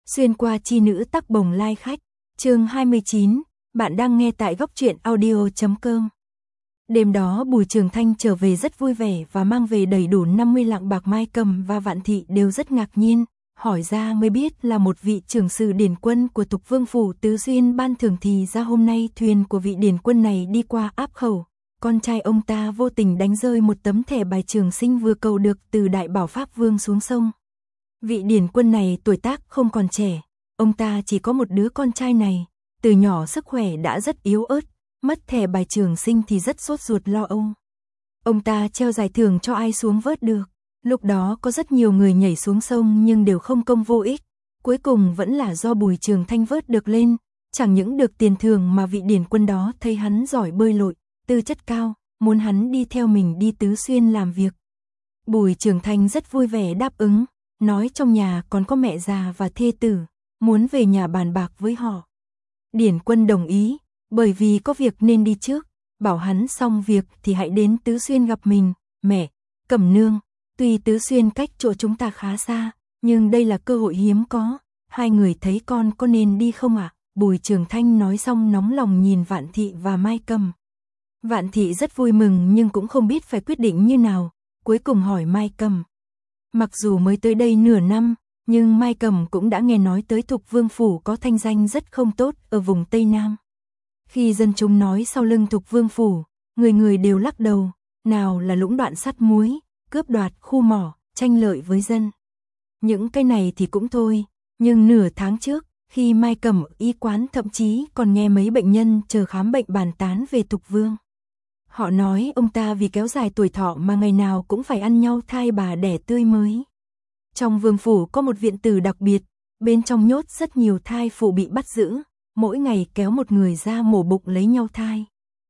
Xuyên qua chi nữ tắc bồng lai khách, chương 29, bạn đang nghe tại góc truyện audio.com. Đêm đó Bùi Trường Thanh trở về rất vui vẻ và mang về đầy đủ 50 lạng bạc. Mai Cầm và Vạn Thị đều rất ngạc nhiên, hỏi ra mới biết là một vị trưởng sử điển quân của Thục Vương phủ Tứ Xuyên ban thưởng. Thì ra hôm nay thuyền của vị điển quân này đi qua áp khẩu, con trai ông ta vô tình đánh rơi một tấm thẻ bài trường sinh vừa cầu được từ Đại Bảo Pháp Vương xuống sông. Vị điển quân này tuổi tác không còn trẻ, ông ta chỉ có một đứa con trai này, từ nhỏ sức khỏe đã rất yếu ớt, mất thẻ bài trường sinh thì rất sốt ruột lo âu. Ông ta treo giải thưởng cho ai xuống vớt được, lúc đó có rất nhiều người nhảy xuống sông nhưng đều không công vô ích, cuối cùng vẫn là do Bùi Trường Thanh vớt được lên, chẳng những được tiền thưởng mà vị điển quân đó thấy hắn giỏi bơi lội, tư chất cao, muốn hắn đi theo mình đi Tứ Xuyên làm việc. Bùi Trường Thanh rất vui vẻ đáp ứng, nói trong nhà còn có mẹ già và thê tử, muốn về nhà bàn bạc với họ. Điển quân đồng ý, bởi vì có việc nên đi trước, bảo hắn xong việc thì hãy đến Tứ Xuyên gặp mình. Mẹ, Cẩm nương, tuy Tứ Xuyên cách chỗ chúng ta khá xa, nhưng đây là cơ hội hiếm có, hai người thấy con có nên đi không ạ? Bùi Trường Thanh nói xong nóng lòng nhìn Vạn Thị và Mai Cầm. Vạn Thị rất vui mừng nhưng cũng không biết phải quyết định như nào, cuối cùng hỏi Mai Cầm. Mặc dù mới tới đây nửa năm, nhưng Mai Cầm cũng đã nghe nói tới Thục Vương phủ có thanh danh rất không tốt ở vùng Tây Nam. Khi dân chúng nói sau lưng Thục Vương phủ, người người đều lắc đầu, nào là lũng đoạn sắt muối, cướp đoạt khu mỏ, tranh lợi với dân. Những cái này thì cũng thôi, nhưng nửa tháng trước, khi Mai Cầm ở y quán thậm chí còn nghe mấy bệnh nhân chờ khám bệnh bàn tán về Thục Vương. Họ nói ông ta vì kéo dài tuổi thọ mà ngày nào cũng phải ăn nhau thai bà đẻ tươi mới. Trong vương phủ có một viện tử đặc biệt, bên trong nhốt rất nhiều thai phụ bị bắt giữ, mỗi ngày kéo một người ra mổ bụng lấy nhau thai.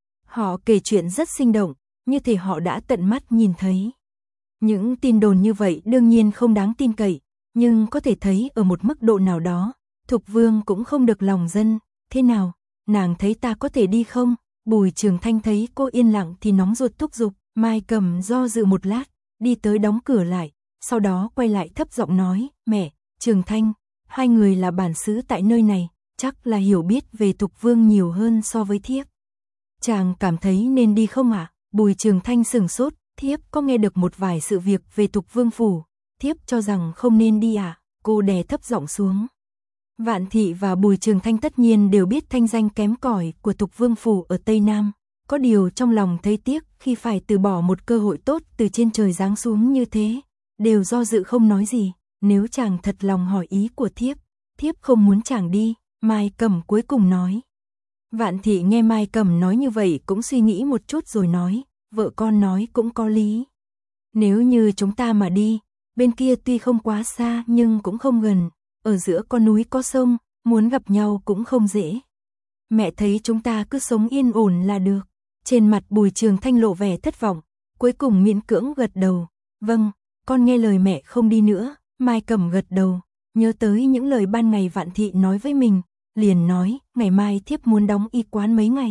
Họ kể chuyện rất sinh động, như thể họ đã tận mắt nhìn thấy. Những tin đồn như vậy đương nhiên không đáng tin cậy, nhưng có thể thấy ở một mức độ nào đó, Thục Vương cũng không được lòng dân. Thế nào, nàng thấy ta có thể đi không? Bùi Trường Thanh thấy cô yên lặng thì nóng ruột thúc giục. Mai Cầm do dự một lát, đi tới đóng cửa lại, sau đó quay lại thấp giọng nói, mẹ, Trường Thanh, hai người là bản xứ tại nơi này, chắc là hiểu biết về Thục Vương nhiều hơn so với thiếp. Chàng cảm thấy nên đi không ạ? Bùi Trường Thanh sửng sốt, thiếp có nghe được một vài sự việc về Thục Vương phủ, thiếp cho rằng không nên đi ạ. Cô đè thấp giọng xuống. Vạn Thị và Bùi Trường Thanh tất nhiên đều biết thanh danh kém cỏi của Thục Vương phủ ở Tây Nam, có điều trong lòng thấy tiếc khi phải từ bỏ một cơ hội tốt từ trên trời giáng xuống như thế, đều do dự không nói gì. Nếu chàng thật lòng hỏi ý của thiếp, thiếp không muốn chàng đi, Mai Cầm cuối cùng nói. Vạn Thị nghe Mai Cầm nói như vậy cũng suy nghĩ một chút rồi nói, vợ con nói cũng có lý. Nếu như chúng ta mà đi, bên kia tuy không quá xa nhưng cũng không gần, ở giữa có núi có sông, muốn gặp nhau cũng không dễ. Mẹ thấy chúng ta cứ sống yên ổn là được. Trên mặt Bùi Trường Thanh lộ vẻ thất vọng, cuối cùng miễn cưỡng gật đầu. Vâng, con nghe lời mẹ không đi nữa. Mai Cầm gật đầu, nhớ tới những lời ban ngày Vạn Thị nói với mình, liền nói, ngày mai thiếp muốn đóng y quán mấy ngày.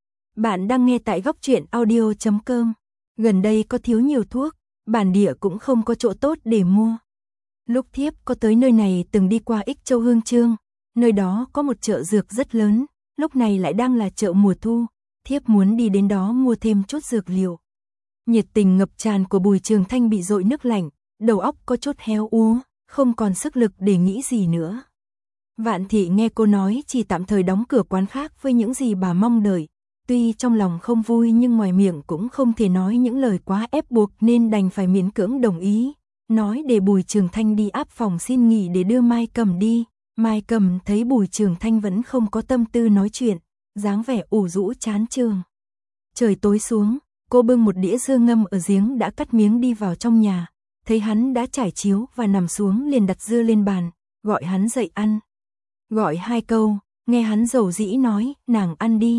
Bạn đang nghe tại góc truyện audio.com. Gần đây có thiếu nhiều thuốc, bản địa cũng không có chỗ tốt để mua. Lúc thiếp có tới nơi này từng đi qua Ích Châu Hương Chương, nơi đó có một chợ dược rất lớn, lúc này lại đang là chợ mùa thu, thiếp muốn đi đến đó mua thêm chút dược liệu. Nhiệt tình ngập tràn của Bùi Trường Thanh bị dội nước lạnh, đầu óc có chút héo úa, không còn sức lực để nghĩ gì nữa. Vạn Thị nghe cô nói chỉ tạm thời đóng cửa quán khác với những gì bà mong đợi, tuy trong lòng không vui nhưng ngoài miệng cũng không thể nói những lời quá ép buộc nên đành phải miễn cưỡng đồng ý, nói để Bùi Trường Thanh đi áp phòng xin nghỉ để đưa Mai Cầm đi. Mai Cầm thấy Bùi Trường Thanh vẫn không có tâm tư nói chuyện, dáng vẻ ủ rũ chán chường. Trời tối xuống, cô bưng một đĩa dưa ngâm ở giếng đã cắt miếng đi vào trong nhà, thấy hắn đã trải chiếu và nằm xuống liền đặt dưa lên bàn, gọi hắn dậy ăn. Gọi hai câu, nghe hắn dầu dĩ nói, nàng ăn đi.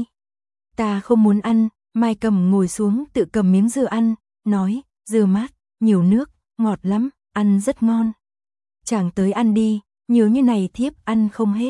Ta không muốn ăn. Mai Cầm ngồi xuống tự cầm miếng dưa ăn, nói, dưa mát, nhiều nước, ngọt lắm, ăn rất ngon. Chàng tới ăn đi, nhiều như này thiếp ăn không hết.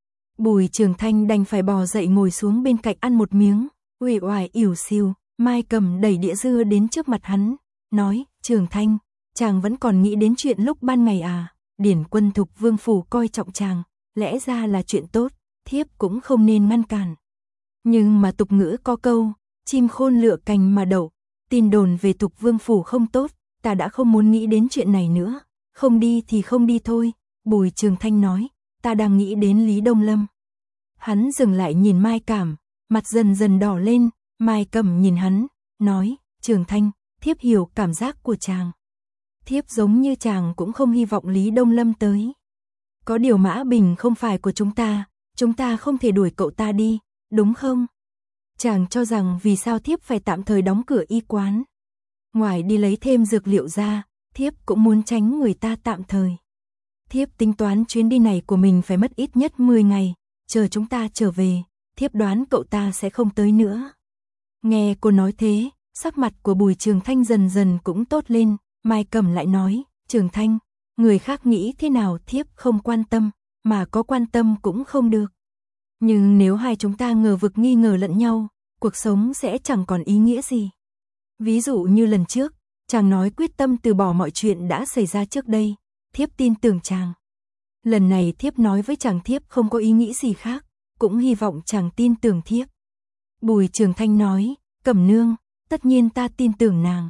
Bùi Trường Thanh đành phải bò dậy ngồi xuống bên cạnh ăn một miếng, uể oải ỉu xìu. Mai Cầm đẩy đĩa dưa đến trước mặt hắn, nói, Trường Thanh, chàng vẫn còn nghĩ đến chuyện lúc ban ngày à? Điển Quân Thục Vương phủ coi trọng chàng, lẽ ra là chuyện tốt, thiếp cũng không nên ngăn cản. Nhưng mà tục ngữ có câu, chim khôn lựa cành mà đậu, tin đồn về Thục Vương phủ không tốt, ta đã không muốn nghĩ đến chuyện này nữa, không đi thì không đi thôi. Bùi Trường Thanh nói, ta đang nghĩ đến Lý Đông Lâm. Hắn dừng lại nhìn Mai Cảm, mặt dần dần đỏ lên, Mai Cẩm nhìn hắn, nói, Trường Thanh, thiếp hiểu cảm giác của chàng. Thiếp giống như chàng cũng không hy vọng Lý Đông Lâm tới. Có điều Mã Bình không phải của chúng ta không thể đuổi cậu ta đi, đúng không? Chàng cho rằng vì sao thiếp phải tạm thời đóng cửa y quán. Ngoài đi lấy thêm dược liệu ra, thiếp cũng muốn tránh người ta tạm thời. Thiếp tính toán chuyến đi này của mình phải mất ít nhất 10 ngày, chờ chúng ta trở về, thiếp đoán cậu ta sẽ không tới nữa. Nghe cô nói thế, sắc mặt của Bùi Trường Thanh dần dần cũng tốt lên, Mai Cẩm lại nói, Trường Thanh, người khác nghĩ thế nào thiếp không quan tâm, mà có quan tâm cũng không được. Nhưng nếu hai chúng ta ngờ vực nghi ngờ lẫn nhau, cuộc sống sẽ chẳng còn ý nghĩa gì. Ví dụ như lần trước, chàng nói quyết tâm từ bỏ mọi chuyện đã xảy ra trước đây, thiếp tin tưởng chàng. Lần này thiếp nói với chàng thiếp không có ý nghĩ gì khác, cũng hy vọng chàng tin tưởng thiếp. Bùi Trường Thanh nói, Cẩm nương, tất nhiên ta tin tưởng nàng.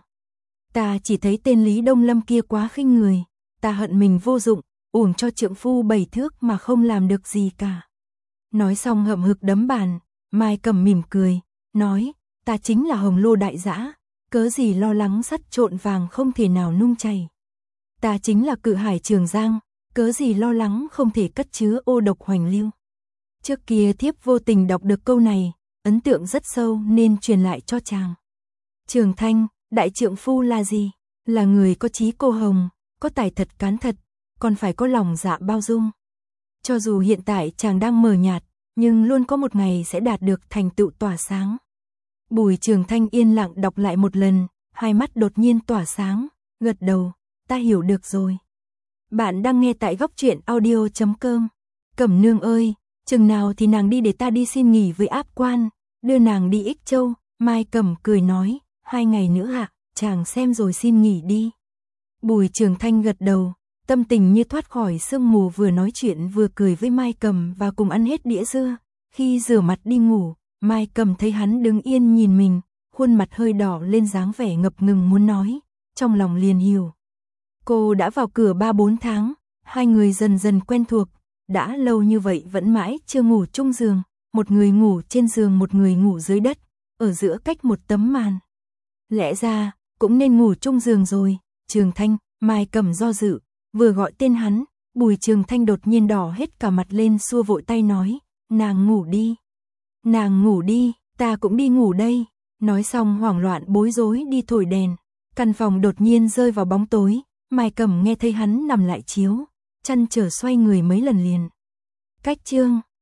Ta chỉ thấy tên Lý Đông Lâm kia quá khinh người, ta hận mình vô dụng, uổng cho trượng phu 7 thước mà không làm được gì cả. Nói xong hậm hực đấm bàn, Mai Cẩm mỉm cười, nói, ta chính là Hồng Lô đại dã, cớ gì lo lắng sắt trộn vàng không thể nào nung chảy. Ta chính là Cự Hải Trường Giang, cớ gì lo lắng không thể cất chứa ô độc hoành lưu. Trước kia thiếp vô tình đọc được câu này, ấn tượng rất sâu nên truyền lại cho chàng. Trường Thanh, đại trượng phu là gì? Là người có chí cô hồng, có tài thật cán thật, còn phải có lòng dạ bao dung. Cho dù hiện tại chàng đang mờ nhạt, nhưng luôn có một ngày sẽ đạt được thành tựu tỏa sáng. Bùi Trường Thanh yên lặng đọc lại một lần, hai mắt đột nhiên tỏa sáng, gật đầu, ta hiểu được rồi. Bạn đang nghe tại góc truyện audio.com. Cẩm nương ơi, chừng nào thì nàng đi để ta đi xin nghỉ với áp quan, đưa nàng đi Ích Châu. Mai Cẩm cười nói, 2 ngày nữa ạ, chàng xem rồi xin nghỉ đi. Bùi Trường Thanh gật đầu, tâm tình như thoát khỏi sương mù, vừa nói chuyện vừa cười với Mai Cẩm và cùng ăn hết đĩa dưa. Khi rửa mặt đi ngủ, Mai Cẩm thấy hắn đứng yên nhìn mình, khuôn mặt hơi đỏ lên dáng vẻ ngập ngừng muốn nói, trong lòng liền hiểu. Cô đã vào cửa 3-4 tháng, hai người dần dần quen thuộc, đã lâu như vậy vẫn mãi chưa ngủ chung giường, một người ngủ trên giường một người ngủ dưới đất, ở giữa cách một tấm màn. Lẽ ra, cũng nên ngủ chung giường rồi, Trường Thanh, Mai Cẩm do dự, vừa gọi tên hắn, Bùi Trường Thanh đột nhiên đỏ hết cả mặt lên xua vội tay nói, nàng ngủ đi, ta cũng đi ngủ đây. Nói xong hoảng loạn bối rối đi thổi đèn, căn phòng đột nhiên rơi vào bóng tối, Mai Cẩm nghe thấy hắn nằm lại chiếu, chăn trở xoay người mấy lần liền. Cách chương